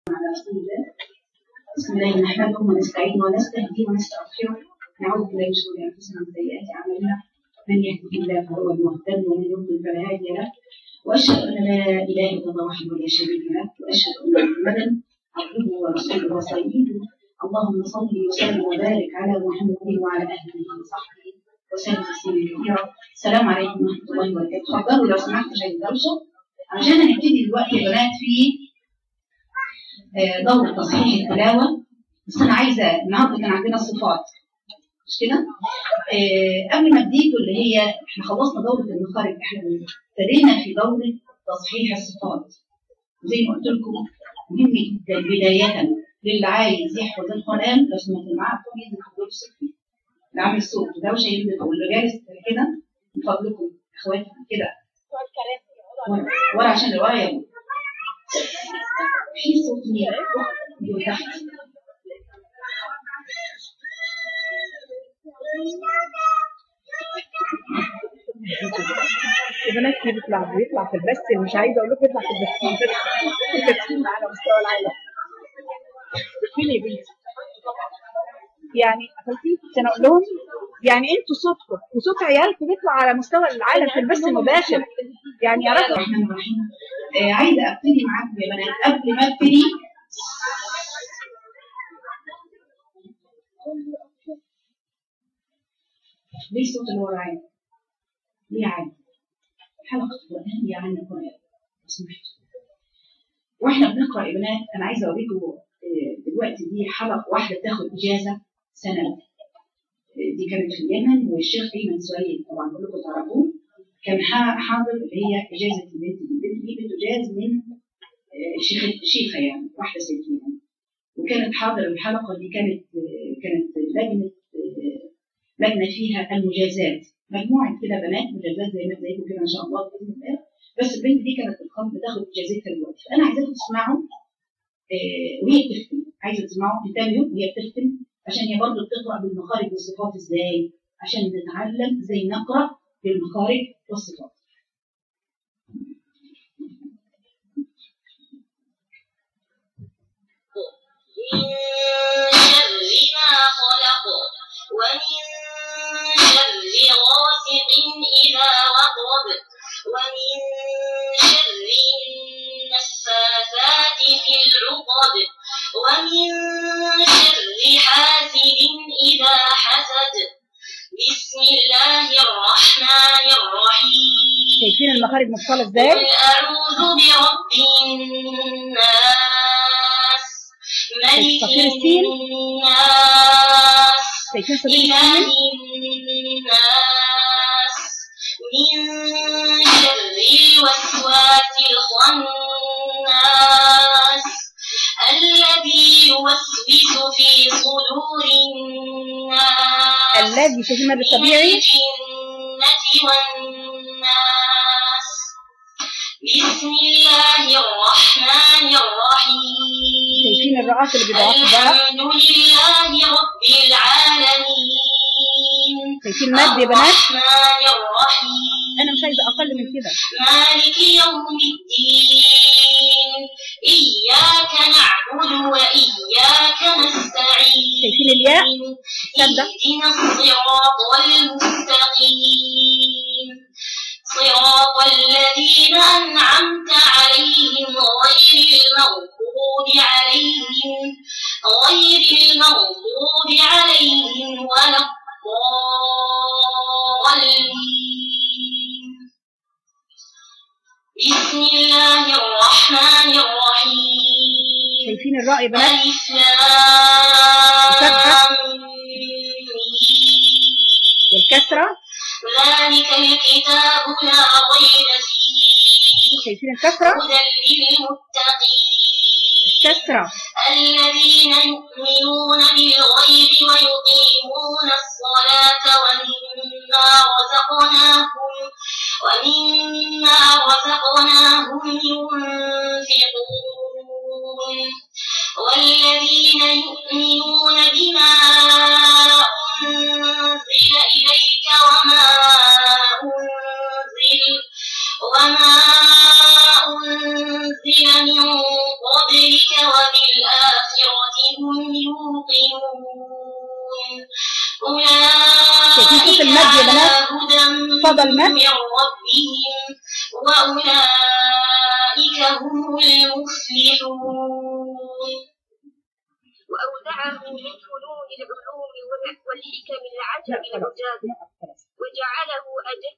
بسم الله نحمده ونستعين ونستهديه ونستغفره نعوذ بالله من شرور انفسنا ومن سيئات اعمالنا من يهده الله فهو المهتد ومن يضلل فلا هادي له واشهد ان لا اله الا الله وحده لا شريك له واشهد ان محمدا عبده ورسوله وصفيه اللهم صل وسلم وبارك على محمد وعلى اهله وصحبه وسلم تسليما كثيرا. السلام عليكم ورحمه الله وبركاته. تفضلوا لو سمحتوا عشان الدوشه عشان هنبتدي دلوقتي يا بنات في دورة تصحيح التلاوة. بس أنا عايزة النهارده كان عندنا صفات مش كده؟ قبل ما ابتديتوا اللي هي احنا خلصنا دورة المخارج، احنا ابتدينا في دورة تصحيح الصفات. زي ما قلت لكم مهم جدا بداية للي عايز يحفظ القرآن لو سمعت معاكم ينزل في الدور السفلي. اللي عامل صوت دوشة ينزل واللي جالس كده من فضلكم اخواتي كده ورا عشان اللي ورا يبقى في صوت من تحت. البنات اللي بيطلع في البث، مش عايزه اقول لكم يطلع في التدخين على مستوى العالم. فين يا بنتي؟ يعني اخوتي عشان اقول لهم يعني انتوا صوتكم وصوت عيالكم بيطلع على مستوى العالم في البث المباشر، يعني يعرفوا. الرحمن الرحيم. عايزه ابتدي معاكم يا بنات. قبل ما ابتدي ليه صوت اللي ورا عادي؟ ليه عادي؟ حلقه القران هي عن القران سمحتوا. واحنا بنقرا يا بنات انا عايزه اوريكم دلوقتي دي حلقه واحده بتاخد اجازه سنه. دي كانت في اليمن والشيخ ايمن سويد طبعا كلكم تعرفوه كان حاضر اللي هي اجازه البنت دي بتجاز من شيخه يعني واحده ست يعني. وكانت حاضر الحلقه دي كانت لجنه فيها المجازات، مجموعه كده بنات مجازات زيكم كده ان شاء الله باذن الله. بس البنت دي كانت بتاخد اجازتها دلوقتي، فانا عايزاكم تسمعوا وهي بتختم. عايزه تسمعوا تتابعوا وهي بتختم عشان هي برضه بتقرا بالمخارج والصفات ازاي، عشان نتعلم ازاي نقرا بالمخارج والصفات. من شر ما خلق ومن شر غاسق إذا وقب ومن شر النفاثات في العقد ومن شر حاسد إذا حسد. بسم الله الرحمن الرحيم. شايفين المخارج مفصلة ازاي؟ قل أعوذ برب الناس ملك الناس إله الناس من شر الوسواس الخناس الذي يوسوس في صدور الناس الذي شايفين مد الطبيعي الجنة والناس. بسم الله الرحمن الرحيم. شايفين الرعاة اللي بيضعفوا بقى. الحمد لله رب العالمين. شايفين مد يا بنات؟ الرحمن الرحيم. أنا مش عايزة أقل من كده. مالك يوم الدين إياك نعبد وإياك نستعين. شايفين الياء؟ اهدنا الصراط المستقيم صراط الذين أنعمت عليهم غير المغضوب عليهم ولا الضالين. بسم الله الرحمن الرحيم. شايفين الراء يا بنات؟ ألف لام والكسرة ذلك الكتاب لا ريب فيه. شايفين الكسرة؟ هدى للمتقين الكسرة الذين يؤمنون بالغيب ويقيمون الصلاة ومما رزقناهم ينفقون والذين يؤمنون بما أنزل إليك وما أنزل من قبلك وبالآخرة قضى المد من ربهم وأولئك هم المفلحون. وأودعه من فنون العلوم والحكم العجب العجاب وجعله أجل.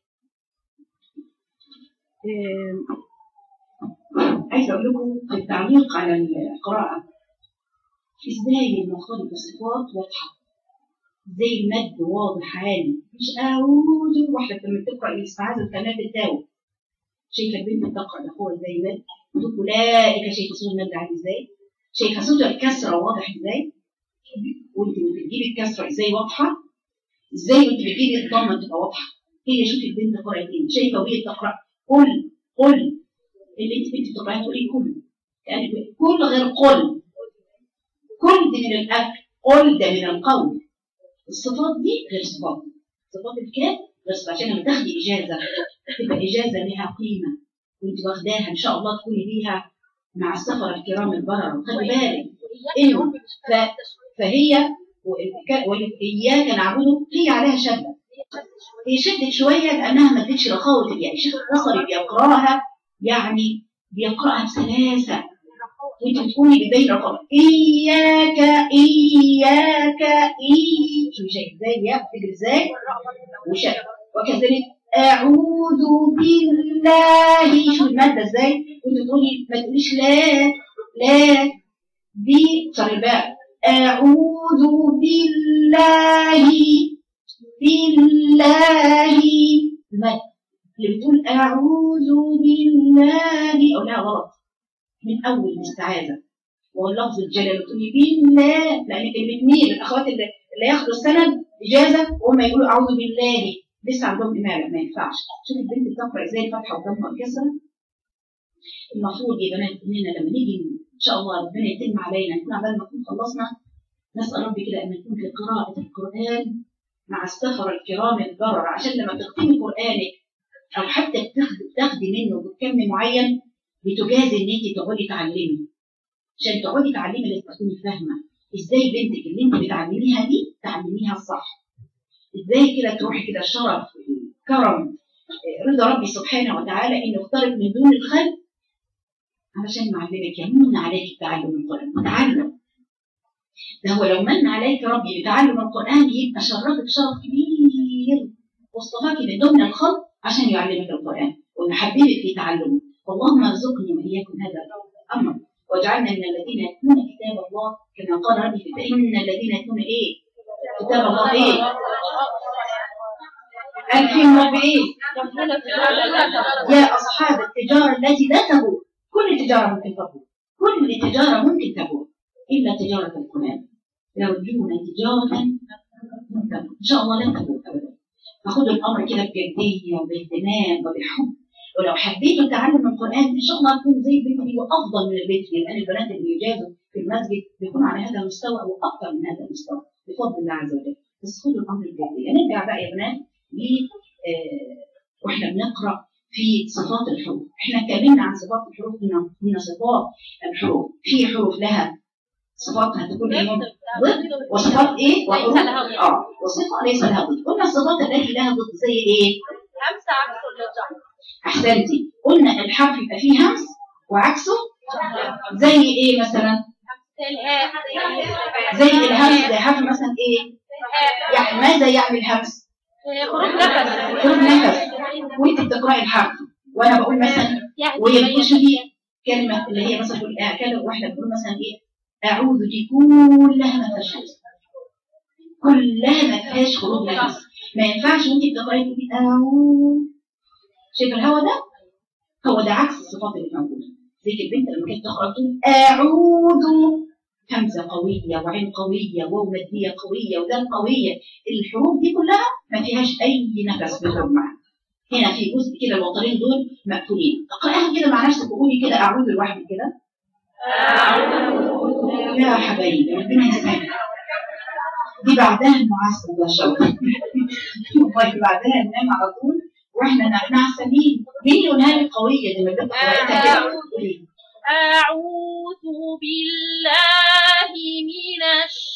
عايزة أقول لكم التعليق على القراءة إزاي المخارج والصفات واضحة، زي المد واضح عالي، مش أعوذ واحدة لما تقرأ الاستعاذة الكلمات التاو. شايفة البنت بتقرأ الأخوة إزاي مد، أولئك شايفة صوت المد عالي إزاي، شايفة صوت الكسرة واضح إزاي، وأنت بتجيبي الكسرة إزاي واضحة، إزاي وأنت بتجيبي الضمة تبقى واضحة. هي شوفي البنت قرأت إيه، شايفة وهي بتقرأ قل اللي أنت بتقرأها تقولي كل، يعني كل غير قل، كل دي من الأكل، قل ده من القول. الصفات دي غير صفات الكاف غير صفات. عشان لما تاخدي إجازة تبقى إجازة لها قيمة وأنت واخداها إن شاء الله تكوني بيها مع السفر الكرام البرر. خلي بالك إنه فهي وإياك نعبده هي عليها شدة، هي شدت شوية لأنها ما ادتش رخاوة الياء. الشيخ البصري بيقرأها يعني بيقرأها بسلاسة وانت بتكوني بداية رقم إياك شو شايف ازاي الياء بتجري ازاي وكذلك أعوذ بالله، شو المادة ازاي وانت تقولي ما تقوليش لا دي صار الباء أعوذ بالله المادة اللي بتقول أعوذ بالله أو لا غلط من أول الاستعاذة واللفظ الجلال تقولي بالله، لأن كلمة مين الأخوات اللي ياخدوا السند إجازة وهم يقولوا أعوذ بالله لسه عندهم إمالة ما ينفعش. شوف البنت بتقرأ إزاي الفتحة والضمة والكسرة. المفروض يا بنات إننا لما نيجي إن شاء الله ربنا يتم علينا نكون عبال ما نكون خلصنا، نسأل ربي كده أن نكون في قراءة القرآن مع السفر الكرام البرر، عشان لما تختمي قرآنك أو حتى تاخدي منه بكم معين بتجازي ان انت تقعدي تعلمي. عشان تقعدي تعلمي لازم تكوني فاهمه ازاي بنتك اللي انت بتعلميها دي تعلميها الصح، ازاي كده تروحي كده شرف كرم رضا ربي سبحانه وتعالى انه اختارك من دون الخلق علشان معلمك. يمن عليك تعلم القران وتعلم ده هو لو من عليك ربي بتعلم القران يبقى شرفك شرف كبير واصطفاك من ضمن الخلق عشان يعلمك القران ويحببك في تعلمه. اللهم ارزقني واياكم هذا الامر واجعلنا من الذين يتلون كتاب الله كما قال ربي فان الذين يتلون كتاب الله قال فيهم رب يا اصحاب التجاره التي لا تبور. كل تجاره ممكن تبور، كل تجاره ممكن تبور الا تجاره القران. يرجون تجاره ان شاء الله لن تبور ابدا. فخذوا الامر كده بجديه وباهتمام وبحب، ولو حبيتوا تعلم القرآن إن شاء الله تكون زي البيت دي وأفضل من البيت دي، لأن البنات اللي بيجازوا في المسجد بيكونوا على هذا المستوى أو أكثر من هذا المستوى بفضل الله عز وجل. بس خدوا الأمر الجدي. نرجع بقى يا بنات وإحنا بنقرأ في صفات الحروف. إحنا اتكلمنا عن صفات الحروف، قلنا صفات الحروف في حروف لها صفات هتكون ضد وصفات وحروف وصفة ليس لها ضد. قلنا الصفات التي لها ضد زي همسة عكس الجر. أحسنتي. قلنا الحرف يبقى فيه همس وعكسه زي مثلا زي الهمس، زي حرف مثلا يعني ماذا يعني الهمس؟ خروج نفس وانت بتقرأي الحرف وانا بقول مثلا وهي بتقول شوفي كلمة اللي هي مثلا تقول كلمة واحدة بتقول مثلا أعوذ دي كلها ما فيهاش همس، كلها ما فيهاش خروج نفس. ما ينفعش وانت بتقرأي تقولي أعوذ. شايف الهوا ده؟ هو ده عكس الصفات اللي موجوده. زي البنت لما كانت تقرا تقول اعوذ، همزه قويه وعين قويه وواو ماديه قويه ودال قويه. الحروف دي كلها ما فيهاش اي نفس بيخرج معاها. هنا في جزء كده الوترين دول مقفولين. اقراها كده مع نفسك وقولي كده اعوذ لوحدك كده. يا حبايبي ربنا يسعدك. دي بعدها المعسل يا شوقي. والله بعدها ننام على طول واحنا نعسلين. مين يقولها لي قويه دي ما تبقى أعوذ بالله من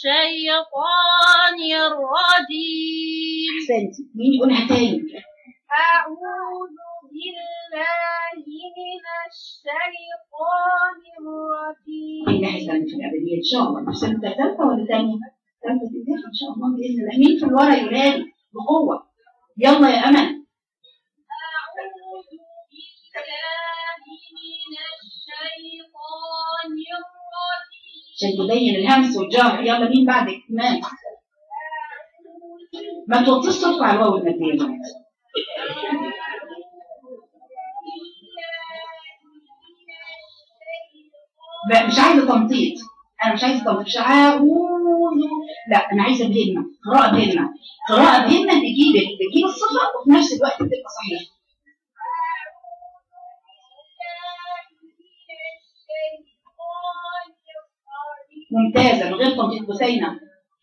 الشيطان الرجيم. أحسنتي. مين يقولها تاني؟ أعوذ بالله من الشيطان الرجيم. الناحية الثانية في الأبدية إن شاء الله. مش سنة ثالثة ولا ثانية؟ ثالثة تنتهي إن شاء الله بإذن الله. مين في الورا ينادي بقوة؟ يلا يا أمل. أعوذ بالله من الشيطان الرجيم. عشان تبين الهمس والجهر. يلا مين بعدك؟ إيمان. ما توطيش صوتك على الواو المادية يا بنات. مش عايزة تمطيط. أنا مش عايزة تمطيط. مش أعوذ. لا أنا عايزة بهمة. قراءة بهمة. قراءة بهمة بتجيب الصفة وفي نفس الوقت بتبقى صحيحة. ممتازة من غير تمطيط. بثينة.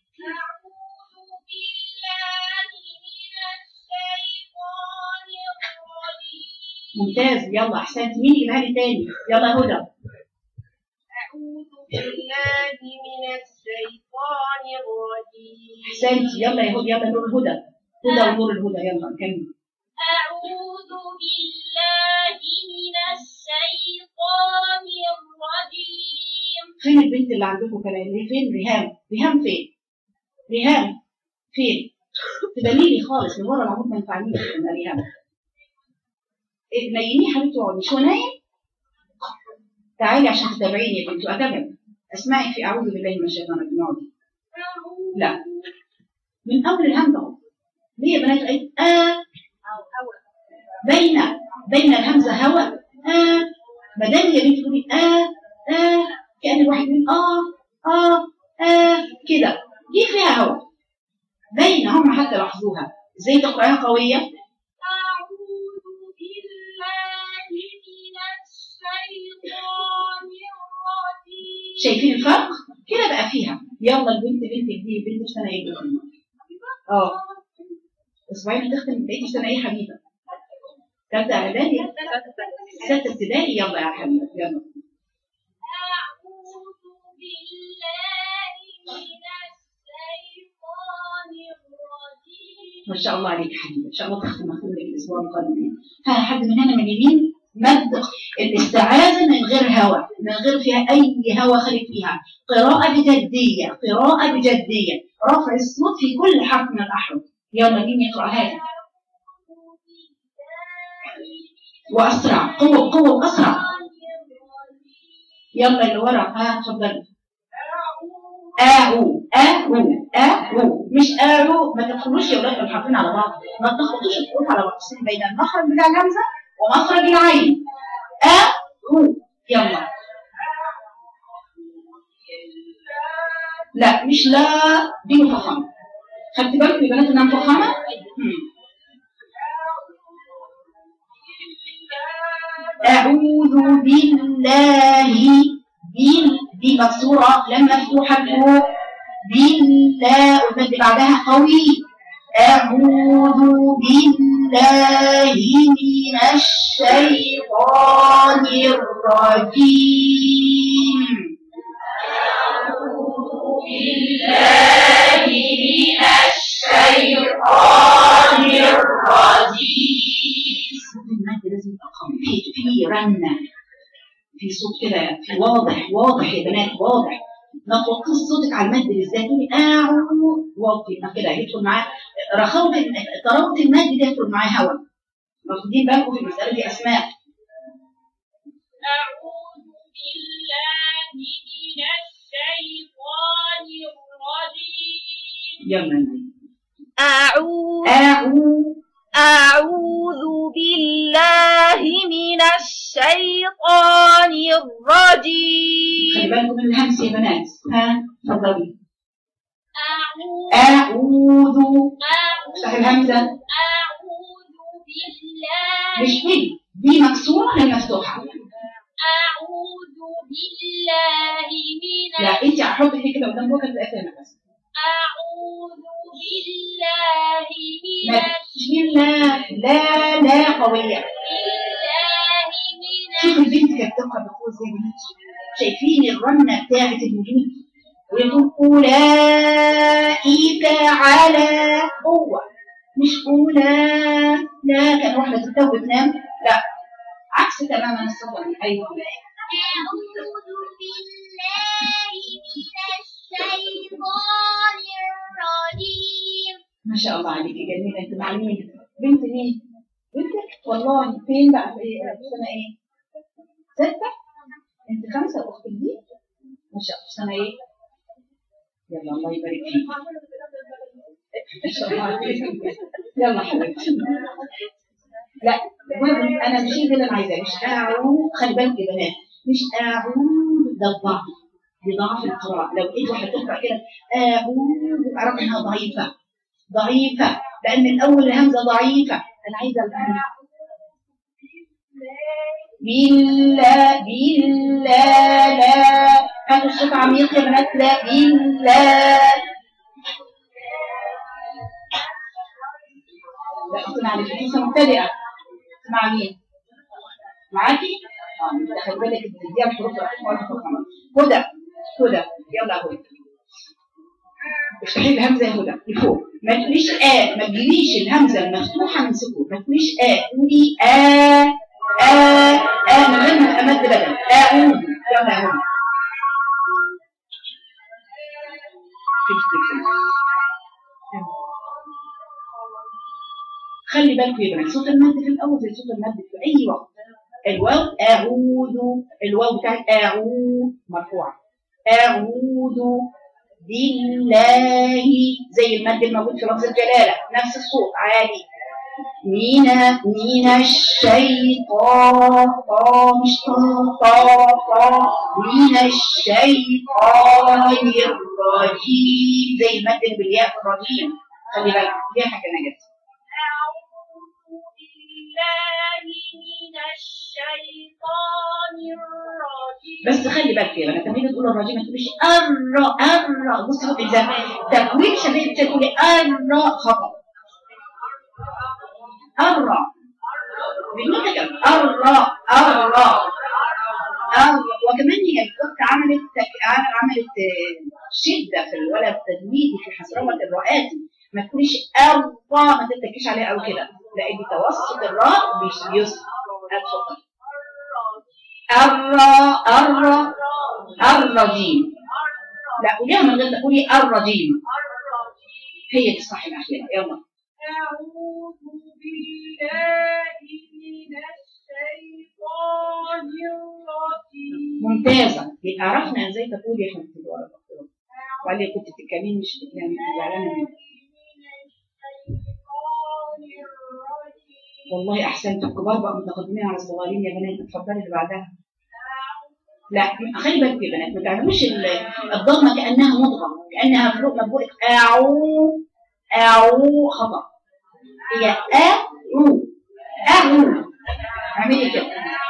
ممتاز. يلا احسنت. مين يجيبها لي تاني؟ يلا هدى. أعوذ بالله من الشيطان الرجيم. احسنت. يلا يا هدى. يلا نور الهدى. هدى ونور الهدى. يلا كمل. أعوذ بالله من الشيطان الرجيم. فين البنت اللي عندكم كلام؟ فين ريهام؟ ريهام فين؟ ريهام فين؟ تبنيلي خالص من ورا العمود ما ينفعنيش يا ريهام. نيميه حبيبتي واقعدي. مش هو نايم؟ تعالي عشان تتابعيني يا بنتي واتابعك. اسمعي في اعوذ بالله من الشيطان الرجيم. اقعدي. لا من اول الهمزه. ليه يا بنات؟ بين الهمزه هواء. ما دام يا بنتي تقولي كأن الواحد يقول كده دي فيها هواء. باينه هم حتى لاحظوها. ازاي تقراها قويه؟ شايفين الفرق؟ كده بقى فيها. يلا البنت بنتك دي بنت في سنه ايه؟ اسبوعين هتختم. بقيتي في سنه ايه يا حبيبه؟ ثالثه اعدادي؟ سته ابتدائي. يلا يا حبيبه يلا. أعوذ بالله من الشيطان الرجيم. ما شاء الله عليك يا حبيبه. ان شاء الله تختم مختوم لك الاسبوع القادم. ها حد من هنا من اليمين؟ مد الاستعاذة من غير هوى، من غير فيها أي هوى خارج فيها. قراءة بجدية. قراءة بجدية. رفع الصوت في كل حرف من الأحرف. يلا مين يقرأ هذا؟ وأسرع. قوة بقوة وأسرع. يلا اللي ورا. ها اتفضلي. مش ما تدخلوش يا ولاد الحرفين على بعض. ما تخبطوش الحروف على بعض. بين المخرج بتاع الهمزة ومخرج العين. يلا. لا مش لا دي مفخمة. خدت بالك يا بنات انها مفخمة؟ أعوذ بالله. دي مكسورة لما مفتوحة فوق. بالله والمد بعدها قوي. أعوذ بالله من الشيطان الرجيم. أعوذ بالله من الشيطان الرجيم. صوت المد لازم يبقى قوي. في رنة. في صوت كده. في واضح يا بنات. واضح. ما توقفش صوتك على المد بالذات. تقولي واطي. ما كده يدخل معاه رخاوة. طراوة المد دي يدخل معاه هواء. واخدين بالكم في المسألة دي أسماء. أعوذ بالله من الشيطان الرجيم. يلا أعوذ بالله من الشيطان الرجيم. خلي بالكم من الهمس يا بنات. ها اتفضلي. أعوذ افتحي الهمزة. أعوذ بالله. مش دي مكسورة ولا مفتوحة؟ أعوذ بالله من. لا انت هتحطي دي كده قدام بوكا تلاقي فيها نفس. أعوذ بالله من. بسم الله. لا قوية. شوف البنت كانت تقرا بقوة ازاي يا بنات. شايفين الرنة بتاعت الوجود ويقول أولئك على قوة. مش أولى، لا كان واحدة تتوب بتنام، لا عكس تماما الصفة دي. أيوه أعوذ بالله من الشيطان الرجيم. ما شاء الله عليكي جميلة. أنت مع مين؟ بنت مين؟ بنتك؟ والله فين بقى؟ في سنة إيه؟ 6؟ أنت 5 أخت دي؟ ما شاء الله. سنة إيه؟ يلا الله يبارك فيك. ما شاء الله عليك. يلا حبيبتي. لا أنا مش ده اللي أنا عايزاه، مش أعوذ. خلي بالك يا بنات، مش أعوذ، ده الضعف، دي ضعف القراءة. لو لقيت واحدة تقرأ كده أعوذ أعرف إنها ضعيفة، ضعيفة، لأن الأول الهمزة ضعيفة. أنا عايزة بالله بالله، لا هاتوا الصوت عميق يا بنات، لا بالله. لا أنت معلش لسه مبتدئة. مع مين؟ معاكي؟ خلي بالك دي الحروف هدى، هدى يلا هدى. افتحي الهمزه يا هدى لفوق، ما تقوليش ما تجيبيش الهمزه المفتوحه من سكون، ما تقوليش قولي من غير ما امد بدل اعوذ. يلا يا هدى. خلي بالكم يا بنات، صوت المد في الاول زي صوت المد في اي وقت. الواو اعوذ، الواو بتاعت اعوذ مرفوعه، اعوذ بالله زي المد الموجود في لفظ الجلاله، نفس الصوت عالي. من الشيطان، مش من الشيطان الرجيم زي المد بالياء الرجيم. خلي بالك دي حاجه نجت. من الشيطان الرجيم. بس خلي بالك يا بنات، لما تيجي تقول الرجيم ما تقوليش الراء. بصي خدي زي تكوين شبيه تقولي الراء خطا. الراء بدون تكلم، الراء. وكمان هي الأخت عملت شده في الولد التجويدي في حسروه الراءات. ما تقوليش الراء، ما تتكيش عليها قوي كده، لا ادي توسط الراء بيسر. الرجيم، لا قوليها من غير تقولي الرجيم، هي دي الصح الاخيره. يلا أعوذ بالله من الشيطان الرجيم. ممتازه. يبقى عرفنا ازاي تقولي يا حبيبتي الورقه، وقال لي كنت بتتكلمي مش بتتكلمي زعلانه مني. والله احسنت، الكبار بقى متقدمين على الصغيرين يا بنات. اتفضلي اللي بعدها. لا خلي بالك يا بنات، ما تعملوش الضمه كانها مضغه، كانها مبروء. اعو خطا، هي اعو. اعملي كده.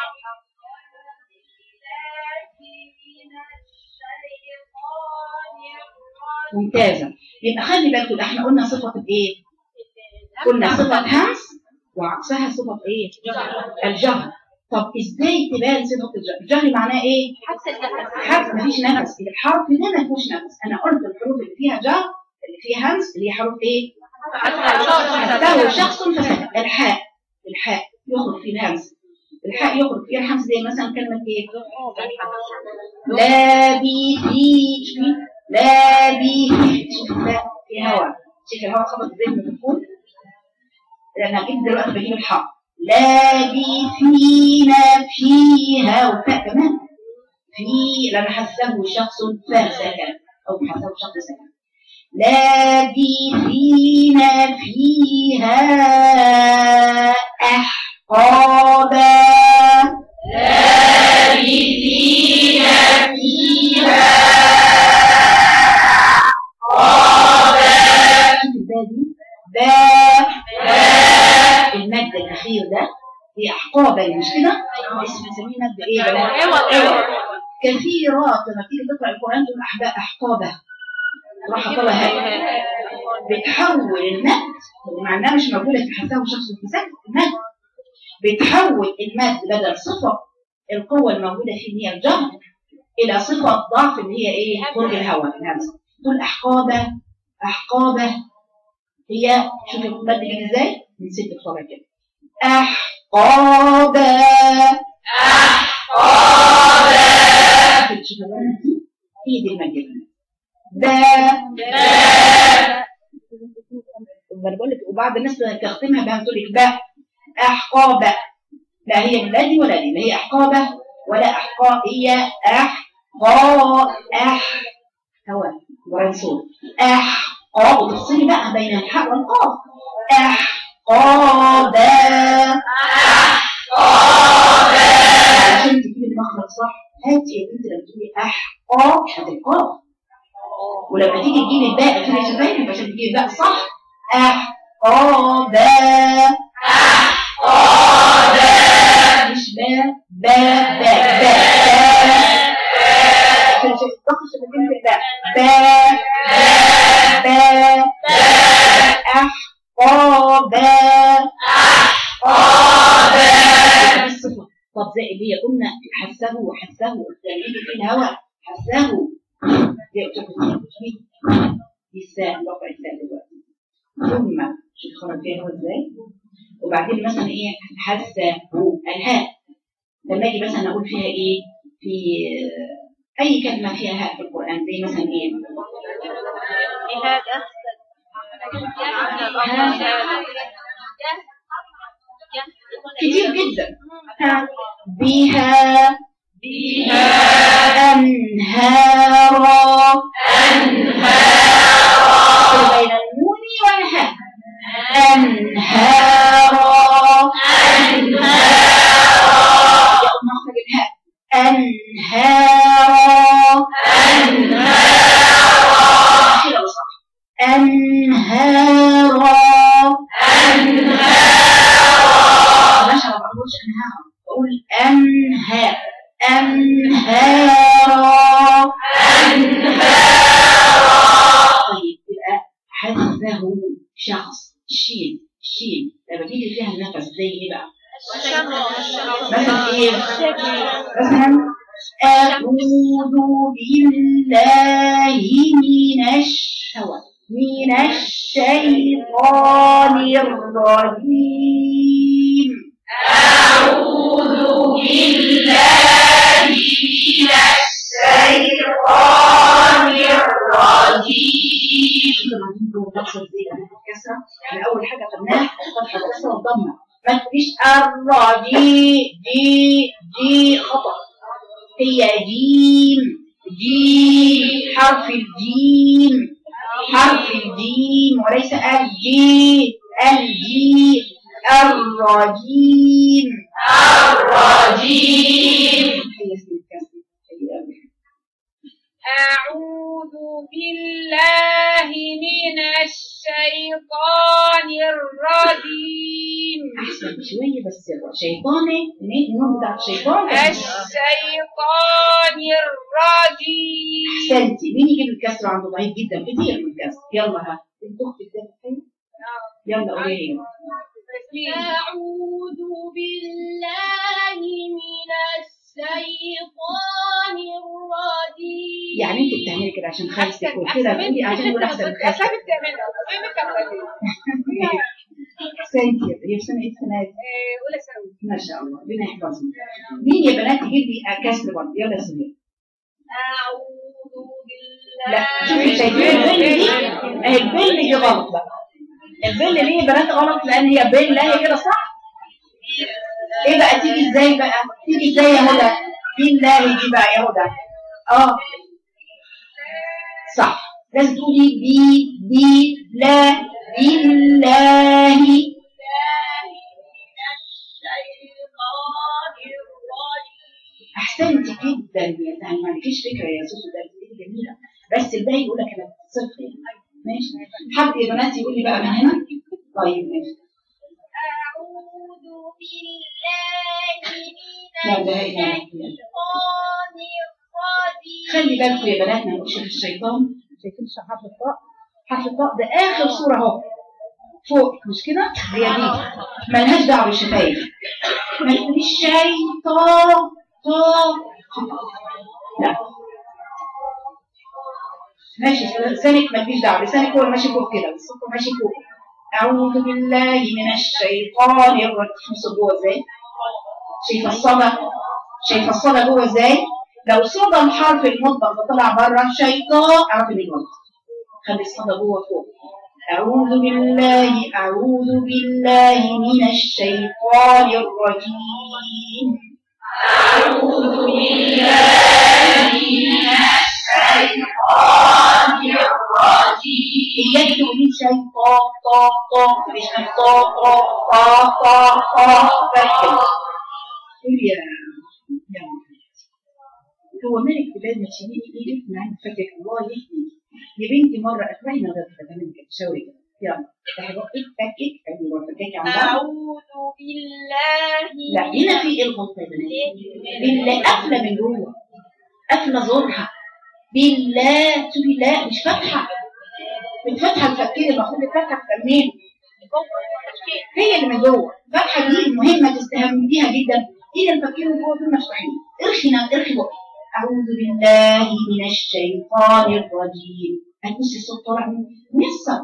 ممتازه. يبقى خلي بالكم، احنا قلنا صفه ايه؟ قلنا صفه همس وعكسها صفه ايه؟ الجهر. طب ازاي تبان صفه الجهر؟ الجهر معناه ايه؟ حرف مفيش نفس. الحرف ده ما فيهوش نفس. انا قلت الحروف اللي فيها جهر اللي فيها همس اللي هي حروف ايه؟ حتى شخص فسكت. الحاء يخرج فيه الهمس، الحاء يخرج فيها الهمس زي مثلا كلمه ايه؟ لا بي شوف لا في هواء، شوف الهواء خبط زي ما بتكون. لأن أكيد دلوقتي بجيب الحرف لابثين فيها، وفاء كمان في، لأن حسبه شخص فسكن أو حسبه شخص سكن. لابثين فيها أحقابا. لابثين فيها المد الاخير ده هي احقابا، مش كده؟ اسم بنسميه مد ايه؟ كثيرات. لما تيجي تقرا القران تقول احقابه، راح طلع بتحول المد مع انها مش موجوده في حساب شخص وفساد. المد بتحول المد بدل صفه القوه الموجوده فيه هي الجهر الى صفه ضعف اللي هي ايه؟ خروج الهواء. تقول احقابه. هي شوفي المد جاي ازاي من 6 طالع كده. أحقابا شوفي هي دي المد انا بقول لك. وبعض الناس تختمها بها تقول لك باء احقابه، لا هي لا دي ولا دي، لا هي احقابه ولا احقاء، هي هواء ورنسول احقاب، وتفصلي بقى بين الحاء والقاف. احقابه عشان تجيبي المخرج صح. هاتي يا بنتي لما تقولي احقاب هتلقاها، ولما تيجي تجيبي الباء تقولي شفايفك عشان تجيبي الباء صح. أحقابا مش با عشان تخش شفتين في الباء أحقابا الصفة. طب زي اللي هي قلنا حسه يعني في الهواء حسه دي الساء رفع الساء دلوقتي. ثم شوف خرج فيها هو ازاي. وبعدين مثلا ايه حسه الهاء، لما اجي مثلا اقول فيها ايه في اي كلمه فيها هاء في القران زي مثلا ايه كتير جدا. بها أنهارا بين النون والهاء أنهارا مخرج الهاء أنهارا كده صح. أنهارا ماشي ما بقولش أنهارا، بقول أنهار أنهارا. طيب يبقى حسه شخص الشين لما تيجي فيها النفس زي ايه بقى؟ مثلا ايه؟ مثلا أعوذ بالله من الشيطان الرجيم. أعوذ بالله من الشيطان الرجيم. يعني أول حاجة خدناها فتحة الكسرة والضمة، ما تقوليش الرجيم دي خطأ، هي جيم حرف الجيم وليس الجيم الرجيم. أعوذ بالله من الشيطان الرجيم. أحسن شوية بس شيطاني النور بتاع الشيطان الشيطان الرجيم. أحسنتي. مين يجيب الكسر عنده ضعيف جدا كتير من الكسر. يلا ها انت اختك ده يلا قولي. أعوذ بالله من الشيطان الرجيم. يعني انت بتعملي كده عشان خالصك وكده تقولي عشان نقول احسن من خالصك. احسنتي. هي في سنه ايه السنه دي؟ اولى ثانوي. ما شاء الله ربنا يحفظهم. مين يا بنات يجيب لي كسر برضه؟ يلا يا سهيل. أعوذ بالله. لا شوفي شايفين البل دي؟ اهي البل دي غلط بقى. البل ليه يا بنات غلط؟ لان هي بل لا هي كده صح؟ ايه بقى تيجي ازاي بقى؟ تيجي ازاي يا هدى؟ بالله دي بقى يا هدى. صح لازم تقولي بي لا بالله. احسنتي جدا يعني ما عندكيش فكره يا سوسو، ده جميله بس الباقي يقول لك انا صفر ماشي. حد يا بنات يقول لي بقى من هنا. طيب ماشي. أعوذ بالله لا من ده هي الشيطان الرجيم. خلي بالكم يا بنات ما نقولش في الشيطان. شايفين حرف الطاء؟ حرف الطاء ده اخر صوره اهو فوق مش كده؟ هي دي مالهاش دعوه بالشفايف. ما تقوليش شيطان لا ماشي لسانك مالكيش دعوه، لسانك هو اللي ماشي فوق كده، الصوت ماشي فوق أعوذ بالله من الشيطان الرجيم. الصوت جوه ازاي؟ شايفة الصدى؟ شايفة الصدى جوه ازاي؟ لو صدى الحرف المطبق وطلع بره شيطان اعرف ان غلط. خلي الصدى جوه فوق. أعوذ بالله من الشيطان الرجيم. أعوذ بالله من الشيطان الرجيم. إياك تقولي شيطان طا طا مش طا طا طا طا طا فاكر. قولي يا هو مالك بلاد ما تشيلي ايدك من عند فكك الله يهديك يا بنتي. مره اخبري من غير كده تعملي كده شاوري كده يلا افتحي بقك فكك ايوه فككي عن أعوذ بالله. لا هنا في ايه الغلطه يا بنات؟ بالله قافله من جوه قافله زورها بالله. شوفي لا مش فاتحه بتفتحه الفكين المفروض الفتحه تفهمين هي اللي من جوه. الفتحه دي مهمه تستهميها جدا. هي الفكين اللي جوه دول مفتوحين. ارخي بقك. أعوذ بالله من الشيطان الرجيم. هتبصي الصوت طالع ميسر.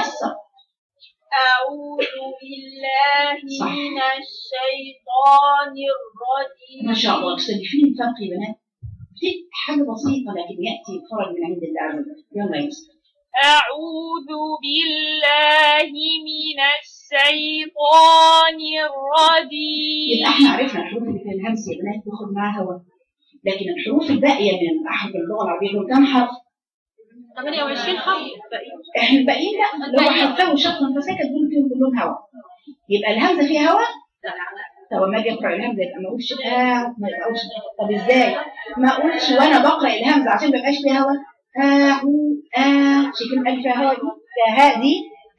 أعوذ بالله من الشيطان الرجيم. ما شاء الله. تستدفين الفرق يا بنات. حاجة بسيطة لكن يأتي فرج من عند الله عز وجل. يلا يا يوسف. أعوذ بالله من الشيطان الرجيم. يبقى احنا عرفنا الحروف اللي فيها الهمس يا بنات تاخد معاها هواء. لكن الحروف الباقية من أحرف اللغة العربية دول كم حرف؟ 28 حرف. احنا الباقيين لا لو حرفه وشطا فسكت دول فيهم كلهم هواء. يبقى الهمزة فيها هواء؟ طب لما اجي اقرا الهمزة يبقى ما اقولش ما يبقاش. طب ازاي؟ ما اقولش وانا بقرا الهمزة عشان ما يبقاش فيها هواء. شايفين قال فيها هواء دي؟ فيها دي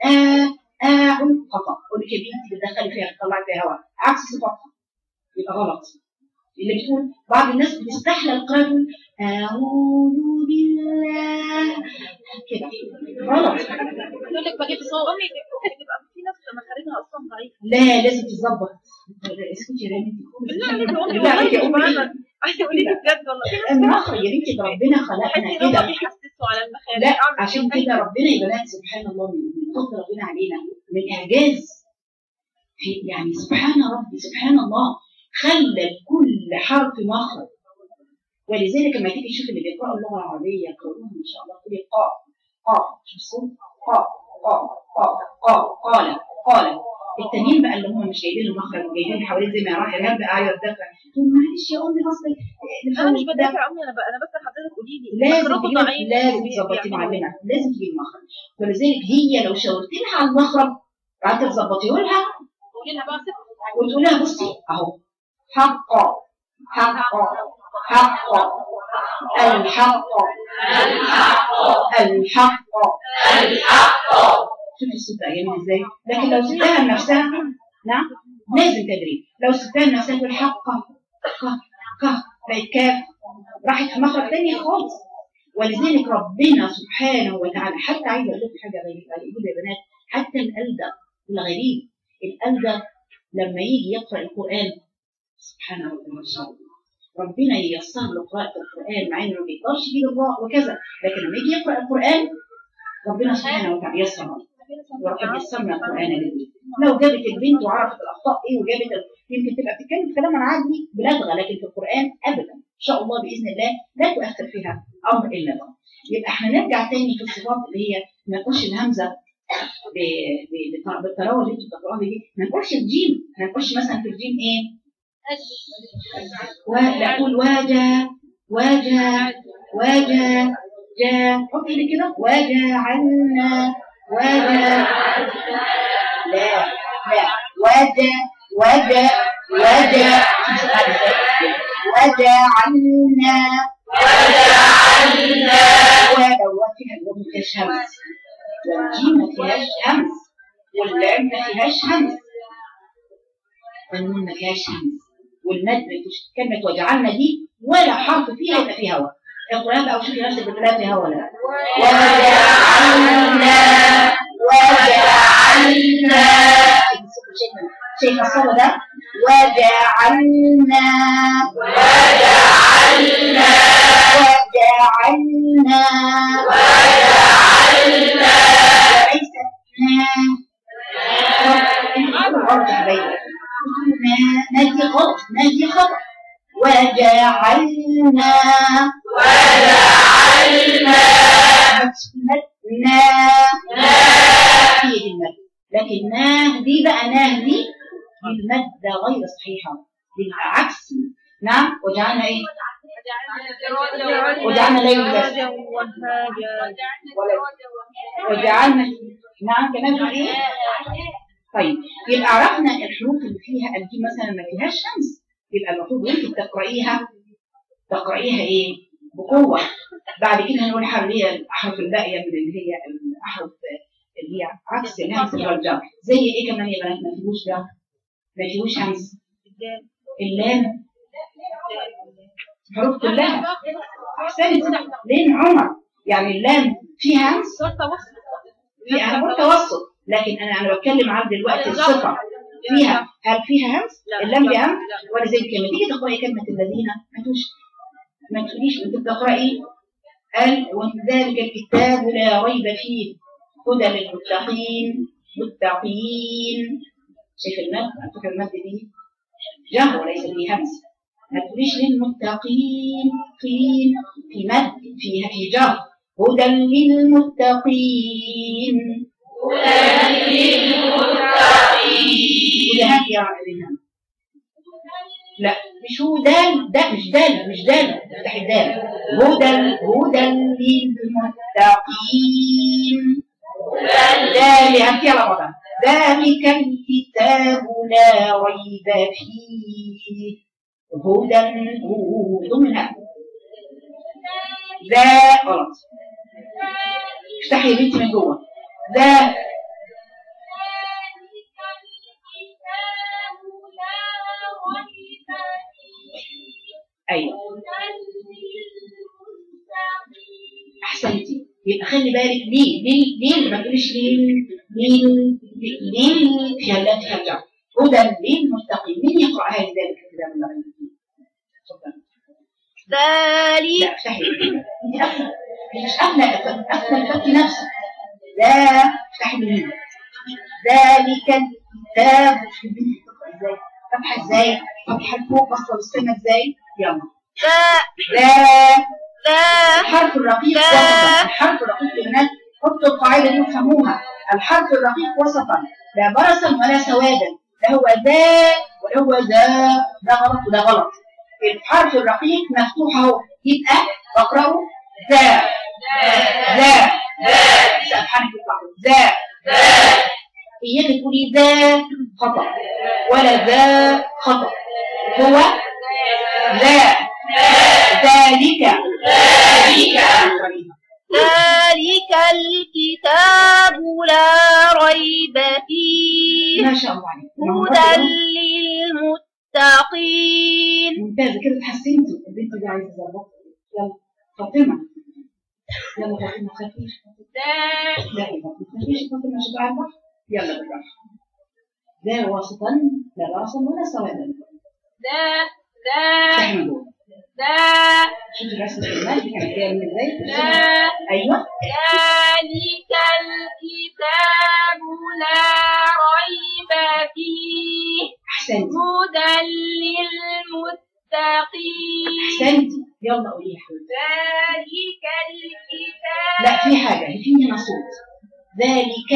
خطأ. قولي يا بنتي بتدخلي فيها تطلعي فيها هواء عكس صفاتها يبقى غلط. اللي بتقول بعض الناس بتستحلى القراءة أعوذ بالله كده غلط. يقول لك بجيب صوت أمي بتبقى في ناس مخارجها أصلا ضعيفة. لا لازم تتظبط. اسكتي يا بنتي. لا عليك يا أمي عايزة أقولي لي بجد والله المخرج يا بنتي ربنا خلقنا كده. بيحسسوا على المخارج. لا عشان كده ربنا يا بنات سبحان الله من فضل ربنا علينا من إعجاز يعني سبحان الله خلى كل حرف مخرج. ولذلك لما تيجي تشوف اللي بيقرأوا اللغة العربية يقرؤوها ما شاء الله تقولي قاف قاف شوف الصوت قاف قاف قاف قاف قال التانيين بقى اللي هم مش جايبين المخرج وجايبين حوالين زي ما راح الهام بقى عايز تدافع تقول معلش يا امي اصلي انا مش بدافع امي انا بس حضرتك قولي لي لازم تظبطي معلمه لازم تجيبي المخرج. ولذلك هي لو شاورتي لها على المخرج قعدت تظبطيه لها قولي لها بقى وتقول لها بصي اهو حق الحق شوفي الصوت جميل ازاي. لكن لو سبتها لنفسها نعم لازم تدريب. لو سبتها لنفسها تقول حق بقت كاف راحت في مخرج تاني خالص. ولذلك ربنا سبحانه وتعالى حتى عايزه اقول لكم حاجه غريبه يا بنات. حتى الألدغ الغريب الألدغ لما يجي يقرأ القرآن سبحانه وتعالى ربنا ييسر له قراءة القرآن مع انه ما بيقدرش يجيب الراء وكذا. لكن لما يجي يقرأ القرآن ربنا سبحانه وتعالى ييسر له. ولقد يسرنا القرآن للذكر. لو جابت البنت وعرفت الأخطاء ايه وجابت يمكن تبقى بتتكلم كلام عادي بلغة لكن في القرآن أبدا إن شاء الله بإذن الله لا تؤثر فيها أمر إلا الله. يبقى احنا نرجع تاني في الصفات اللي هي ما نقولش الهمزة بالتراوة اللي انتوا بتقراوها دي. ما نقولش الجيم. ما نقولش مثلا في الجيم ايه؟ لا اقول واجا حطي لي كده وجعلنا لا وجعلنا فيها الوجه فيهاش همس والجيم ما فيهاش همس واللام ما فيهاش همس والنون ما فيهاش همس والمد كلمة وجعلنا دي ولا حرف فيها يبقى فيها هواء. القرآن بقى وشوفي نفسك بتلاقي فيها هواء ولا وجعلنا شايفة الصلاة ده وجعلنا وليس وجعلنا مدنا هي دي المد، لكن ناه دي بقى ناه دي المادة غير صحيحة، دي عكس. نعم وجعلنا ايه؟ وجعلنا ليل لباسا وجعلنا. نعم كمان في ايه؟ طيب يبقى عرفنا الحروف اللي فيها الجيم مثلا ما فيهاش شمس، يبقى المفروض وانت تقرأيها ايه؟ بقوة. بعد كده هنقول الأحرف الباقية من اللي هي الأحرف اللي هي عكس الهمس والجر. زي ايه كمان يا بنات ما فيهوش جر؟ ما فيهوش همس. اللام الحروف كلها. احسنت لين عمر، يعني اللام فيها همس انا قلت توسط، لكن انا بتكلم عن دلوقتي الصفه فيها، هل فيها همس؟ اللام فيها همس. ولذلك لما تيجي تقراي كلمه الذين ما تقوليش انت بتقراي قال وذلك الكتاب لا ريب فيه هدى للمتقين متقين. شايف المد؟ على فكره المد دي جهر وليس فيه همس. ما تقوليش للمتقين قين في مد فيها في جهر. هدى للمتقين وده هات يا ريهام. لا مش هو دال، ده مش دال، مش دال، افتح الدال. هدى للمتقين دال هات يا رمضان. ذلك الكتاب لا ريب فيه هدى ضمنها ذا غلط. افتحي يا بنتي من جوه. ذا ايوه احسنتي. يبقى خلي بالك ليه ما تقوليش ليه فيها اللام فيها الجر. هدى للمتقين. مين يقرأ هذه ذلك الكتاب الله يهديه؟ تفضل. ذلك لا افتحي انت قافله، مش قافله الفتح نفسه. لا افتحي من هنا. ذلك الكتاب. ازاي فتحه؟ ازاي فتحه فوق بصه بالسنه ازاي؟ يلا ذا الحرف الرقيق وسطا. الحرف الرقيق يا بنات حطوا القاعده دي وفهموها. الحرف الرقيق وسطا لا برصا ولا سوادا، لا هو ذا ولا هو ذا، ده غلط وده غلط. الحرف الرقيق مفتوح اهو، يبقى بقراه ذا سبحانك ذا. اياك تقولي ذا خطأ ولا ذا خطأ، هو ذا ذلك الكتاب لا ريب فيه ما شاء الله عليك. هدى للمتقين. ممتازة كده اتحسنتي. البنت دي عايزة تظبط. يلا فاطمة، يلا فاطمة ما تخافيش. لا ما تخافيش فاطمة مش عارفة. يلا بالراحة. ذا وسطا لا راسا ولا سوادا. شوفي رسمة المال دي كانت جاية من ازاي؟ ايوه ذلك الكتاب لا ريب فيه احسنتي هدى للمتقين. احسنتي. يلا قولي يا حبيبتي. ذلك الكتاب. لا في حاجة في هنا صوت. ذلك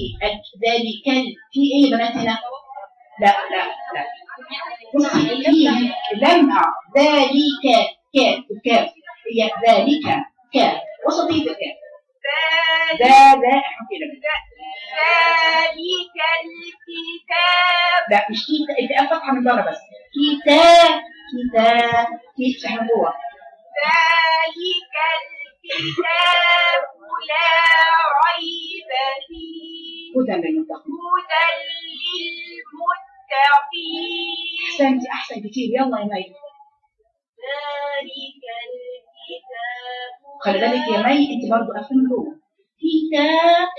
في ايه يا بنات هنا؟ لا بصي فيه لمع. ذلك كاف هي ذلك كاف وسطية الكاف. ذلك الكتاب. لا مش كتاب فتحة من بره بس. كتاب احنا جوه. ذلك الكتاب لا ريب فيه هدى للمتقين. احسن كتير. يلا يا مي. ذلك الكتاب. خلي بالك يا مي انت برضو قافله من جوه. كتاب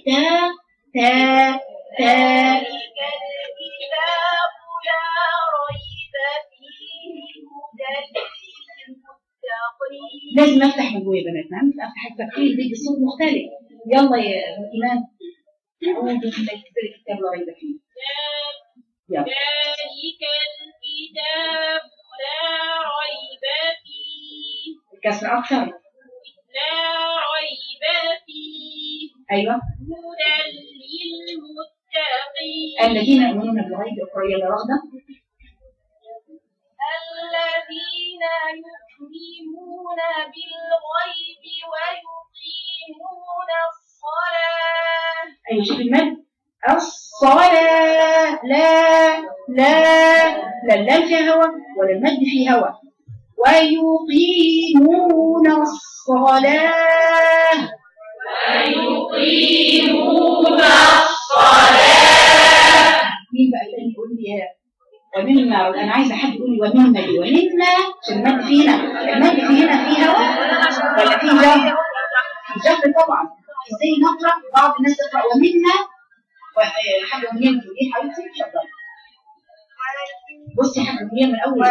ذلك الكتاب لا ريب فيه هدى للمتقين. لازم افتح من جوه يا بنات. نعم افتح التفكير بيدي صوت مختلف. يلا يا ايمان. اعوذ بالله الكتاب لا ريب فيه. ذلك الكتاب ريب فيه. الكسر أكثر. لا ريب فيه. أيوه. هدى للمتقين. الذين يؤمنون بالغيب. اقرأ يلا رغدة. الذين يؤمنون بالغيب ويقيمون الصلاة. أيوه شوف المد. الصلاة. لا اللام فيها هوا ولا المد فيه هوا. ويقيمون الصلاة. مين بقى اللي يقول لي ومنا؟ انا عايزه حد يقول لي ومنا دي. ومنا عشان المد فينا. المد فينا فيه هوا ولا فيه جهر؟ جهر طبعا. ازاي نقرا؟ بعض الناس تقرا ومنا حاجه من يمكن ايه حبيبتي؟ اتفضلي. بصي حاجه من من اول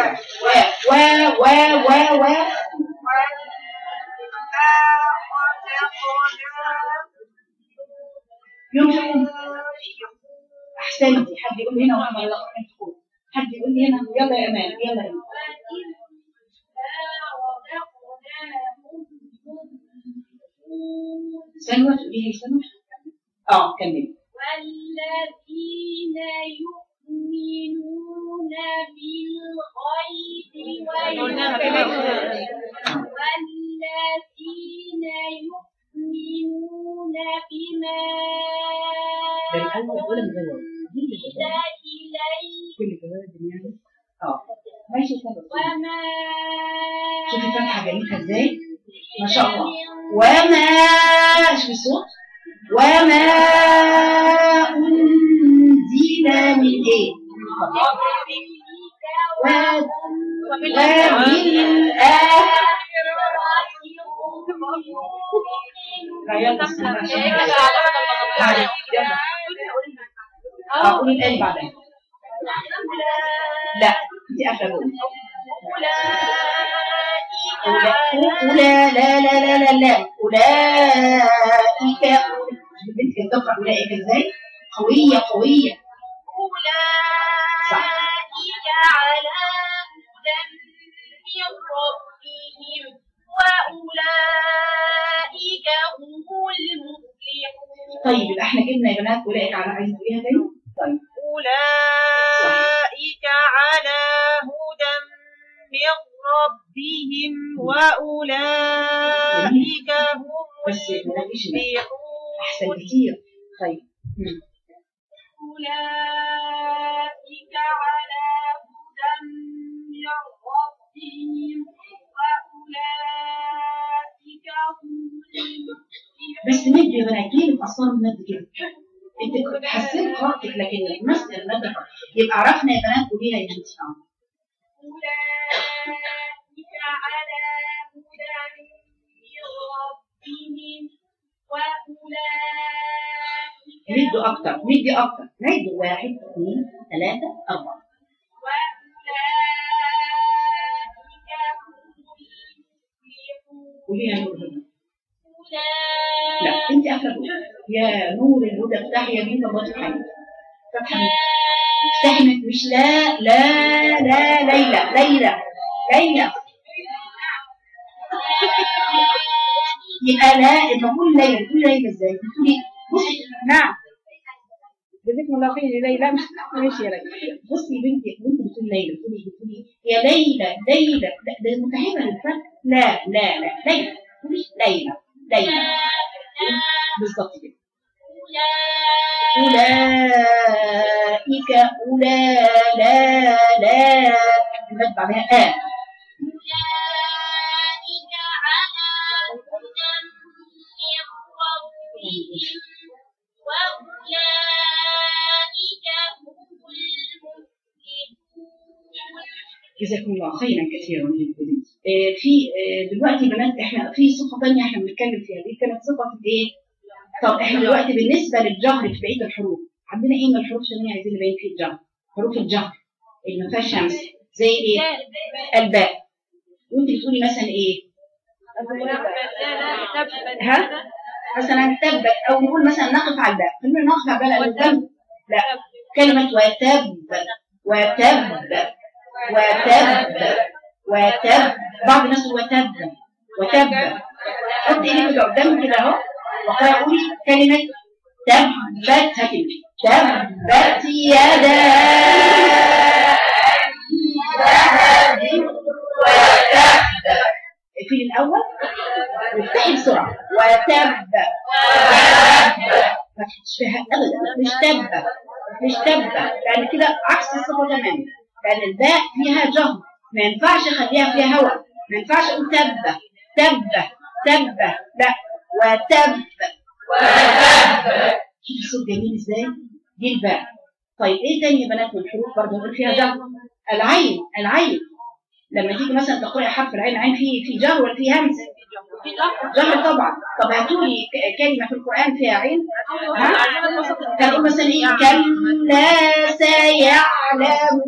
و ينفقون. احسنتي. حد يقول لي هنا وهم ينفقون. حد يقول لي هنا. يلا يا امان يلا يا سنوة. تقولي لي سنوة. كملي. والذين يؤمنون بالغيب والذين يؤمنون بما أنزل إليك ماشي. وما شوفي الفتحة جميلة ازاي ما شاء الله. وما شوفي الصوت. وما أنزل من ايه؟ قولي الآن بعدين. لا انت اخر. لا أولئك. البنت كانت تقرأ أولئك ازاي؟ قوية. أولئك على هدى من ربهم وأولئك هم المفلحون. طيب يبقى احنا جبنا يا بنات أولئك على عايزة تقوليها تاني؟ طيب. أولئك على هدى من ربهم وأولئك هم المفلحون. أحسن كتير. طيب. أولئك على هدى من ربهم وأولئك هم المفلحون. بس مد يا بنات ليه بتأثروا المد كده؟ انت كنت حسيت قراءتك لكن مثل المد يبقى عرفنا يا بنات. قوليها يا بنتي. أولئك على هدى من ربهم وأولئك ندوا أكتر. ندي أكتر. ندوا 1 2 3 4. قوليها نور الهدى. لا انت اخر. يا نور الهدى افتحي يمين الله سبحانه. فتحي مش لا ليلى. يبقى لا بقول ليلى. تقولي ليلى ازاي؟ بتقولي بصي. نعم جزاكم الله خير. ليلى ماشي يا ليلى. بصي بنتي بتقولي ليلى. بتقولي يا ليلى. لا ده متهمه للفرق. لا ليلى. مش ليلى بالظبط كده. أولئك لا المد بعدها أولئك على هدى من ربهم وأولئك هم المفلحون. جزاكم الله خيرا كثيرا. في دلوقتي بنات احنا في صفه ثانيه احنا بنتكلم فيها. دي كانت صفه ايه؟ طب احنا دلوقتي بالنسبه للجهر في بقيه الحروف عندنا ايه من الحروف الثانيه عايزين نبين فيه الجهر؟ حروف الجهر اللي ما فيهاش شمس زي ايه؟ الباء. وانت بتقولي مثلا ايه؟ مثلا تبت او نقول مثلا نقف على الباء. خلينا نقف على الباء. لا كلمه وتب وتب. بعض الناس وتب. حط ايدك كده قدامك كده اهو، وقرأ قولي كلمة تبت. هكذا تبت يدا ذهب وتب. في الأول وافتحي بسرعة. وتب. ما تشبهها أبدا، مش تب لأن كده عكس الصفة تماما، لأن الباء فيها جهر، ما ينفعش أخليها فيها هواء، ما ينفعش أقول تب لا، وتب. شوف الصوت جميل ازاي، دي الباء. طيب ايه تاني يا بنات من الحروف برضه نقول فيها جهر؟ العين لما تيجي مثلا تقرأي حرف العين في جهر ولا في همز؟ جهر طبعا. طب هاتوا لي كلمه في القران فيها عين. هنقول مثلا ايه؟ كلا سيعلمون.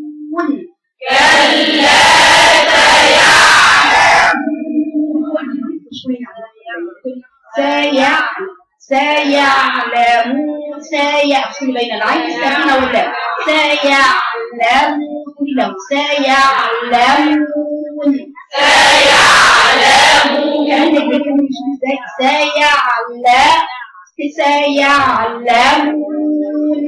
سيعلمون. افصل بين العين الساكنه واللام. سيعلمون. كأنك بتقولي ازاي؟ سيعلمون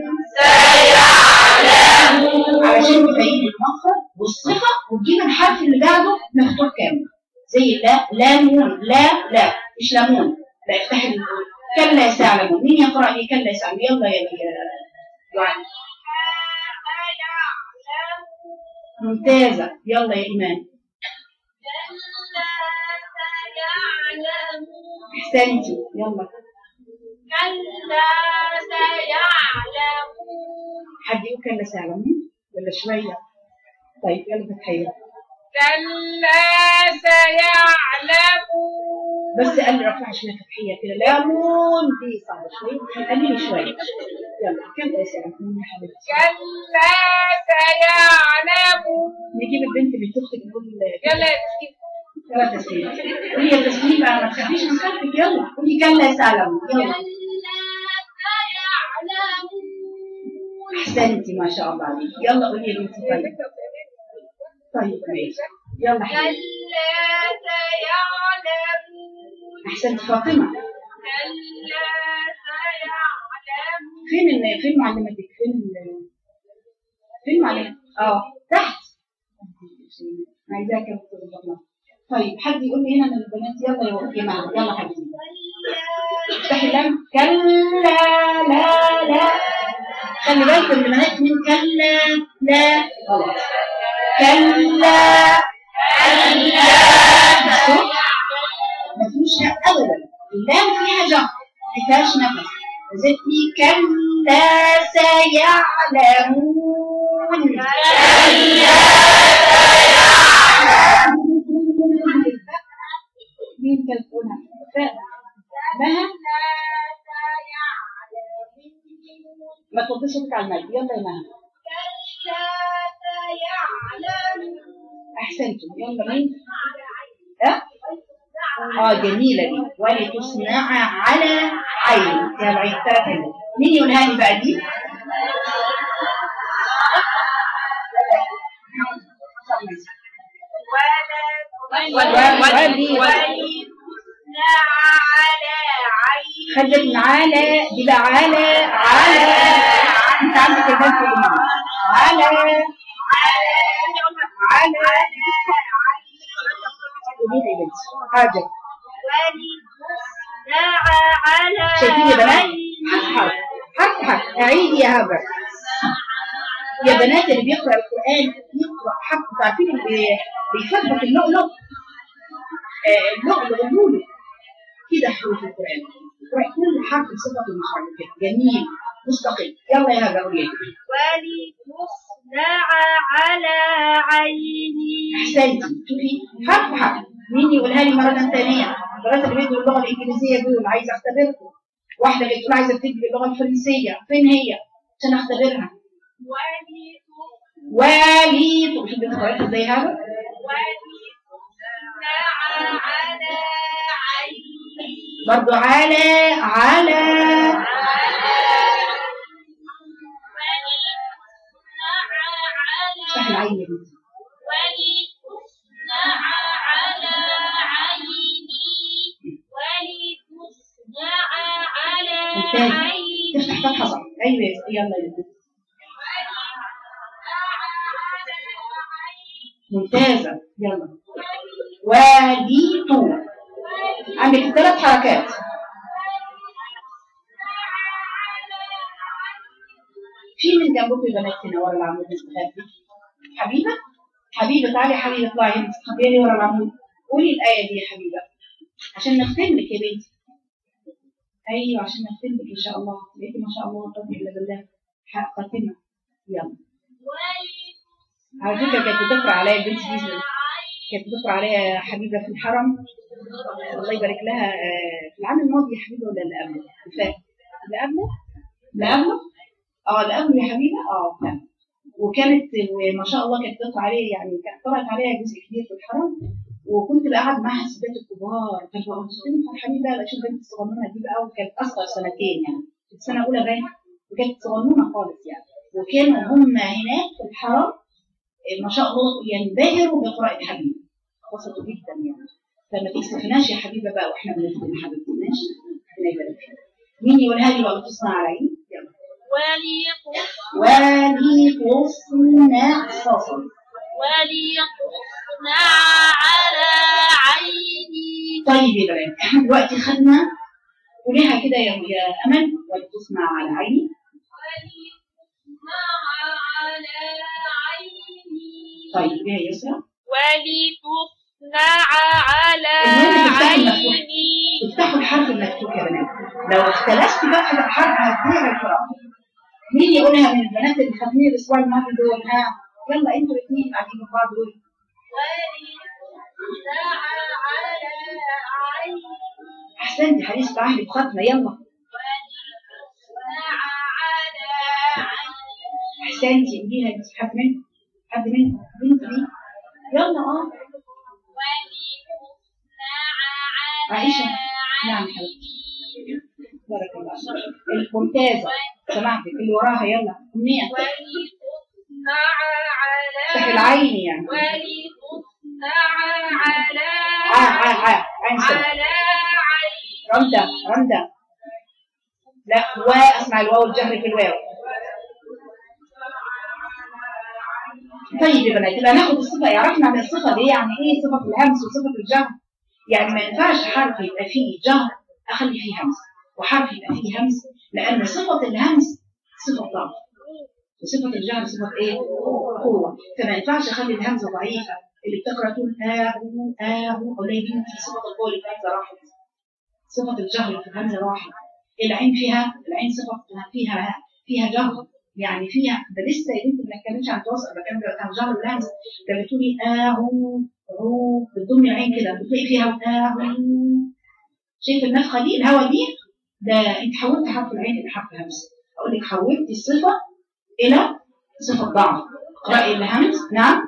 علشان تبين المخرج والصفه وتجيب الحرف اللي بعده مفتوح كامل، زي لامون. لا مش لامون، لا افتح كلا سيعلمون. مين يقرأ لي كلا سيعلمون؟ يلا يا دعاء. ممتازة، يلا يا إيمان. احسنتي، يلا. كلا سيعلمون. حد يقول كلا سيعلمون ولا شوية؟ طيب يلا فتحية. كلا سيعلمون. بس قال لي رفع شوية فتحية كده. لامون دي صعبة شوية، قللي شوية. يلا كلا سيعلمون يا حبيبتي. كلا سيعلمون. نجيب البنت اللي تختك نقول يلا تسليم. قولي يا تسليم بقى، ما تخافيش من خلفك. يلا قولي كلا سيعلمون. يلا. احسنتي ما شاء الله عليك. يلا قولي يا بنتي. طيب ماشي، يلا حبيبتي. كلا سيعلمون. احسنتي فاطمه. كلا سيعلمون. فين معلمتك؟ فين معلمتك؟ تحت. عايزاك يا دكتور الله. طيب حد يقول لي هنا من البنات. يلا يا جماعه، يلا حبيبتي. افتحي اللام. كلا لا خلي بالكم البنات من كلا لا غلط. كلا الصوت ما فيهوش ابدا، اللام فيها جهر ما فيهاش نفس. زدتي كلا سيعلمون. مين كانت تقولها؟ مها. ما توطيش صوتك على المايك. يلا يا مها. احسنتم. يلا مين؟ جميله دي. ولتصنع على عين. يا بعيد 3 كلمات. مين يقولها لي بقى دي؟ خلت من على دي بقى. على انت عندك البنت اللي معاك. على ودي يا بنتي حاجه. شايفين يا بنات؟ حرف اعيدي يا هبه. يا بنات اللي بيقرأ القرآن يقرأ حرف. عارفين اللي بيثبت اللؤلؤ كده حروف القرآن. يقرأ كل حرف بصفة مشعرة كده جميل مستقيم. يلا يا هبه قولي. ولتصنع على عيني. احسنتي. شوفي حرف. مين يقولها لي مرة ثانية؟ البنات اللي بيدوا اللغة الإنجليزية دول عايزة أختبركم. واحدة اللي بتقول عايزة تكتب اللغة الفرنسية، فين هي؟ عشان أختبرها. ولي شوفي بتقرأيها ازاي هذا؟ برضو على احنا العين يا بنتي. ولتصنع على عيني ولتصنع على عيني. تفتح فتحة صح. أيوة يلا يا بنتي. ممتازة. يلا. وليتو. عندك 3 حركات. في من جنبكم يا بنات هنا ورا العمود حبيبة حبيبة تعالي يا حبيبة اطلعي انت تخبيني ورا العمود. قولي الآية دي يا حبيبة عشان نختم لك يا بنتي. ايوه عشان نختم لك ان شاء الله. بقيتي ما شاء الله لا قوة الا بالله خاتمة. يلا. على فكرة كانت بتقرأ عليا البنت دي، كانت بتقرأ عليا يا حبيبة في الحرم الله يبارك لها في العام الماضي يا حبيبة ولا اللي قبله؟ اللي قبله؟ اللي قبله؟ اللي قبله يا حبيبة. فعلا. وكانت ما شاء الله كانت بتقرأ عليا، يعني كانت قرأت عليا جزء كبير في الحرم، وكنت بقعد معها الستات الكبار. فبقى مبسوطين فرحانين بقى اشوف بنت الصغنونه دي بقى، وكانت اصغر سنتين يعني في السنه الاولى باين، وكانت صغنونه خالص يعني. وكانوا هم هناك في الحرم ما شاء الله ينبهروا بقراءة حبيبة، وصلوا جدا يعني. فما تكسفناش يا حبيبة بقى واحنا بنخدم حبيبتي. ماشي ربنا يبارك فيك. مين يقولها لي ولا تصنع علي؟ يلا. ولتصنع صاصا. ولتصنع على عيني. طيب يا بنات احنا دلوقتي خدنا قوليها كده يا امل. ولتصنع على عيني. ولتصنع على عيني. طيب يا يسرا. ولتصنع على عيني. افتحوا الحرف المكتوب يا بنات، لو اختلست فتحة الحرف هتضيع القراءة. مين يقولها من البنات اللي خدمين الاسبوع الماضي دول؟ ها يلا انتوا الاثنين قاعدين مع بعض دول. ولتصنع على عيني. احسنتي حديث تعهد بختمة. يلا. ولتصنع على عيني. احسنتي اديها حد منكم بنت دي. يلا. ولتصنع على عائشة. نعم حبيبتي بارك الله فيك ممتازة. سمعتك اللي وراها. يلا أمنية. ولتصنع على تحت العين يعني. ولتصنع على عين سبب. على عين. رمدة لا واسمع الواو الجهر في الواو. طيب يا بنات يبقى ناخد الصفة. عرفنا عن الصفة دي يعني ايه صفة الهمس وصفة الجهر. يعني ما ينفعش حرف يبقى فيه جهر اخلي فيه همس، وحرف يبقى فيه همس، لان صفة الهمس صفة ضعف وصفة الجهر صفة ايه؟ قوة. فما ينفعش اخلي الهمزة ضعيفة اللي بتقرا تقول ولا يبين في صفة القوة اللي في الهمزة راحت، صفة الجهر في الهمزة راحت. العين صفة فيها جهر، يعني فيها ده لسه يا بنتي ما اتكلمش عن التواصل، بتكلم دلوقتي عن جهر الهمزة. لما تقولي بتضمي العين كده بتلاقي فيها شايف النفخة دي الهواء دي ده انت حولت حرف العين الى حرف همس. اقول لك حولت الصفة الى صفة ضعف. اقرأي الهمس. نعم.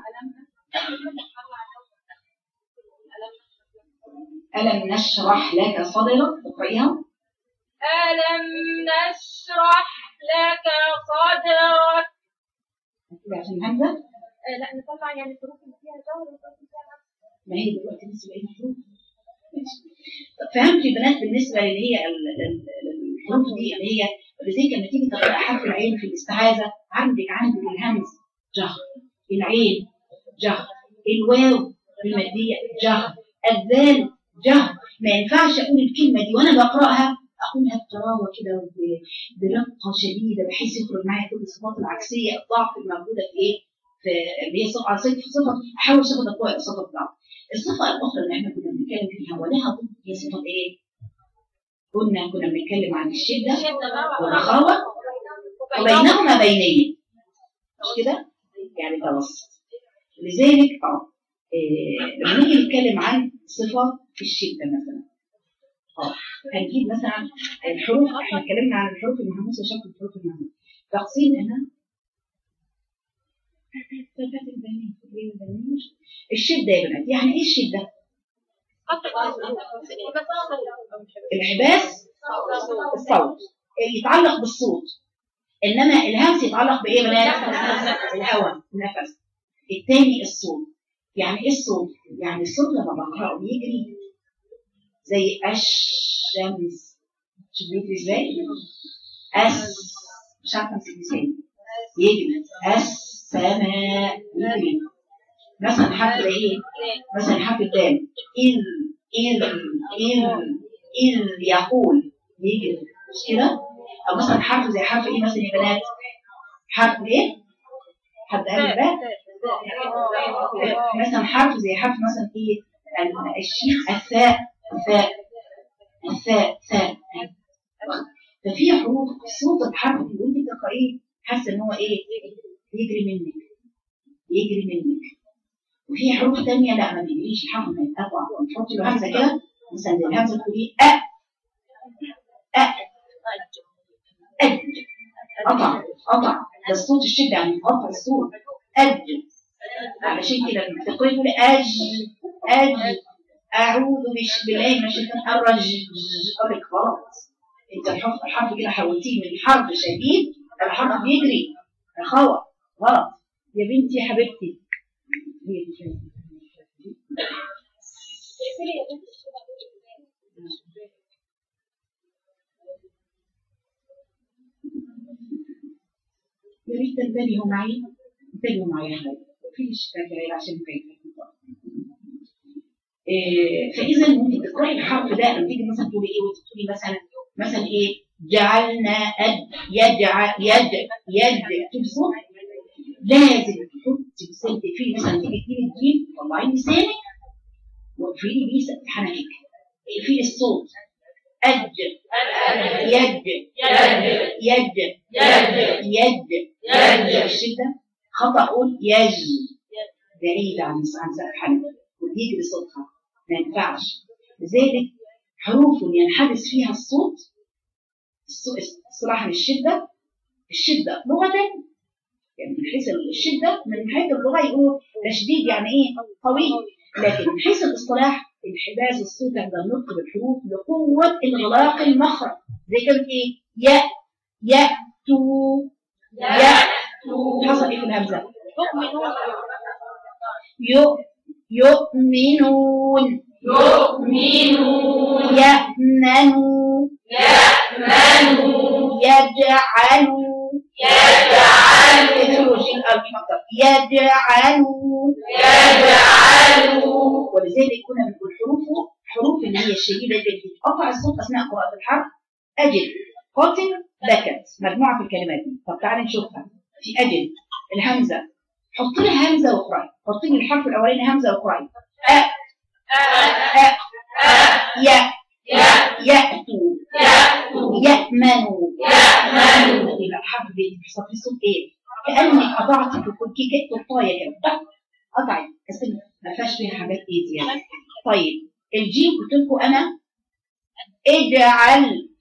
ألم نشرح لك صدرك. اقرأيها. ألم نشرح لك صدرك. عشان الهمزة. لا نطلع يعني الحروف اللي فيها جهر والحروف اللي فيها همس. ما هي دلوقتي لسه بقينا حروف. فهمت يا بنات بالنسبة اللي هي الحروف دي اللي هي ولذلك لما تيجي تقرأ حرف العين في الاستعاذة عندك الهمز جهر، العين جهر، الواو المادية جهر، الذال جهر. ما ينفعش أقول الكلمة دي وأنا بقرأها أقولها بطراوة كده برقة شديدة بحيث يخرج معايا كل الصفات العكسية الضعف الموجودة في إيه؟ في اللي هي صفة أحاول صفة القوة إلى صفة الضعف. الصفة الأخرى اللي احنا كنا بنتكلم فيها ولها ضد هي صفة إيه؟ كنا بنتكلم عن الشدة والرخاوة وبينهما بينية مش كده؟ يعني توسط. لذلك لما نيجي نتكلم عن صفة الشدة مثلا هنجيب مثلا الحروف. احنا اتكلمنا عن الحروف المهموسة شكل الحروف المهموسة تقسيم هنا الشدة يا بنات. يعني ايه الشدة؟ الحباس الصوت يتعلق بالصوت، انما الهمس يتعلق بايه بنات؟ الهواء النفس. الثاني الصوت. يعني ايه الصوت؟ يعني الصوت لما بقرأه بيجري زي الشمس. شوف بيجري ازاي؟ مش عارفه امسك لساني. يجري السماء يجري. مثلا حرف زي ايه؟ مثلا حرف الدال. إذ يقول يجري، مش كده؟ أو مثلا حرف زي حرف إيه مثلا يا بنات؟ حرف إيه؟ حد قال الباء؟ مثلا حرف زي حرف مثلا إيه؟ الشيخ الثاء ثاء. ففي حروف صوت الحرف اللي أنت بتقرأيه حاسة إن هو إيه؟ يجري منك. وفي حروف تانية لا ما بيجريش، الحرف ما يتقطع، تحط له همزة كده مثلا زي الهمزة تقولي قطع ده الصوت الشدة، يعني قطع الصوت علشان كده بتقولي تقولي أعوذ بالله من الشيطان الرجيم. قولك خلاص انت الحرف كده حولتيه من حرف شديد الحرف بيجري خطأ غلط يا بنتي يا حبيبتي. يا ريت تنتبهوا معي يا حبايبي، مفيش تغيير عشان كيف. فاذا ممكن تقراي الحرف ده لما تيجي مثلا تقولي ايه وتقولي مثلا ايه جعلنا يد تبصر لازم تحطي لسانك فيه. مثلا تيجي تجيبي الجيم طلعي لسانك واقفلي بيه حنكك، اقفلي الصوت يد الشده خطأ. قول بعيد عن سقف حنك ويجري صوتها ما ينفعش. لذلك حروف ينحدث فيها الصوت صراحة الشدة لغة، يعني من حيث الشدة من حيث اللغة يقولوا ده شديد يعني ايه قوي، لكن من حيث الاصطلاح انحباس الصوت عند النطق بالحروف لقوة انغلاق المخرج. زي كلمة ايه يأتوا حصل ايه في الهمزة؟ يؤمنون يأمنوا يجعلوا ولذلك كنا بنقول حروف اللي هي الشديدة اللي بتقطع الصوت أثناء قراءة الحرف. أجل قاتل بكت مجموعة في الكلمات دي. طب تعالى نشوفها. في أجل الهمزة حط لها همزة واقرأي، حط لي الحرف الأولاني همزة واقرأي يأتوا يأمنوا يبقى الحرف بيحصل فيه صوت ايه؟ كأنك قطعت في كيكة الطاية كده قطعت بس ما فيهاش فيها حاجات ايه زيادة. طيب الجيم قلت لكم انا اجعل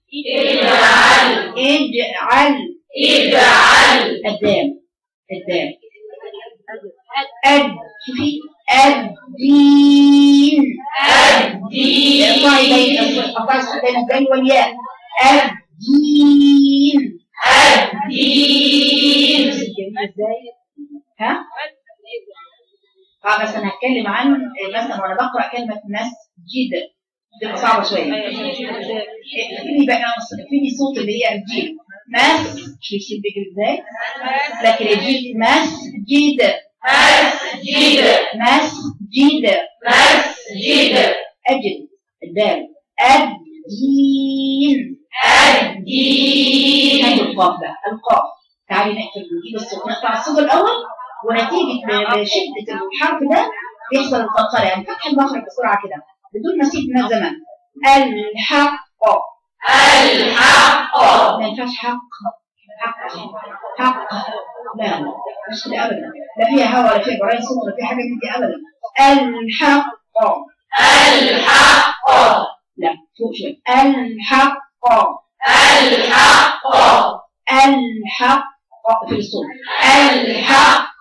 الدال شوفي الدين قطعي الصوت بين الدال والياء الدين ازاي؟ ها؟ بس انا هتكلم عن مثلا وانا بقرا كلمه مسجد بتبقى صعبه شويه. فيني صوت اللي هي الجيم شوفي بيجي ازاي، لكن الجيم مسجد اجل الدال الدين القاف ده القاف. تعالي نقفل نجيب الصوت نقطع الصوت الاول ونتيجه شده الحرف ده بيحصل القلقله، يعني فتح المخرج بسرعه كده بدون مسيب من الزمن. الحق ما ينفعش حق لا مش كده ابدا، لا فيها هوا ولا فيها جرايم صوت ولا فيها حاجه من دي ابدا. الحق لا فوق شويه. الحق في الصوت الحق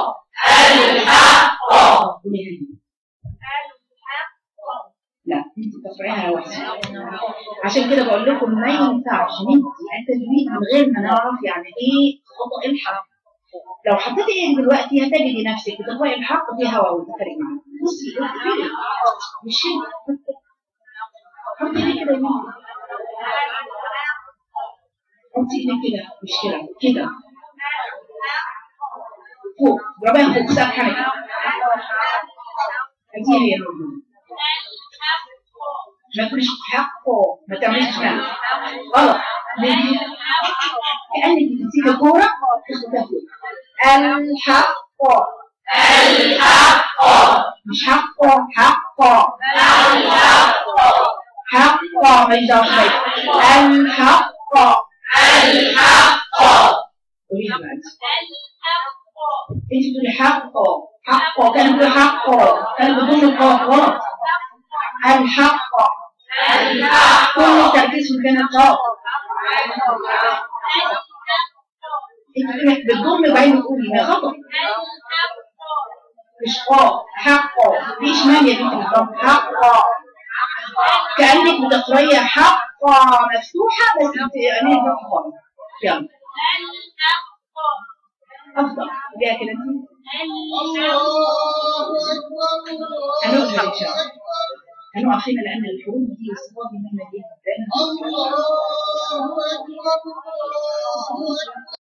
لا انت بتقرأيها لوحدها. عشان كده بقول لكم ما ينفعش ننتهي التجويد من غير ما نعرف يعني ايه خطأ الحرف لو حطيتي ايه دلوقتي هتجدي نفسك بتقرأي الحق في هوا وتفرق معاك. بصي كده مش كده، حطي ايدك كده يمين، حطي ايدك كده مش كده كده فوق، ربنا فوق سقف حنكي. هذه هي الرجل. ما تقوليش حقه، ما تعمليش كده غلط. كأنك بتمسكي الكورة تخبطيها فوق. الحق الحق مش حقه، حقه حقه ما يجوش الحق الحق. قوليها بقى انت بتقولي حقه حقه، كان بيقول حقه، كان بدون القاف غلط. الحق الحق كل التركيز في مكان القاف. انت بتضم وبعدين بتقولي ده خطأ، مش قاف. حقه في شمال يا بنتي بالضبط، حقه كأنك بتقرأي حقه مفتوحة بس عينيك مفتوحة خالص. يلا أفضل ليها كده انت هنقف إن شاء الله، هنقف هنا لأن الحروف دي والصفات دي مهمة جدا.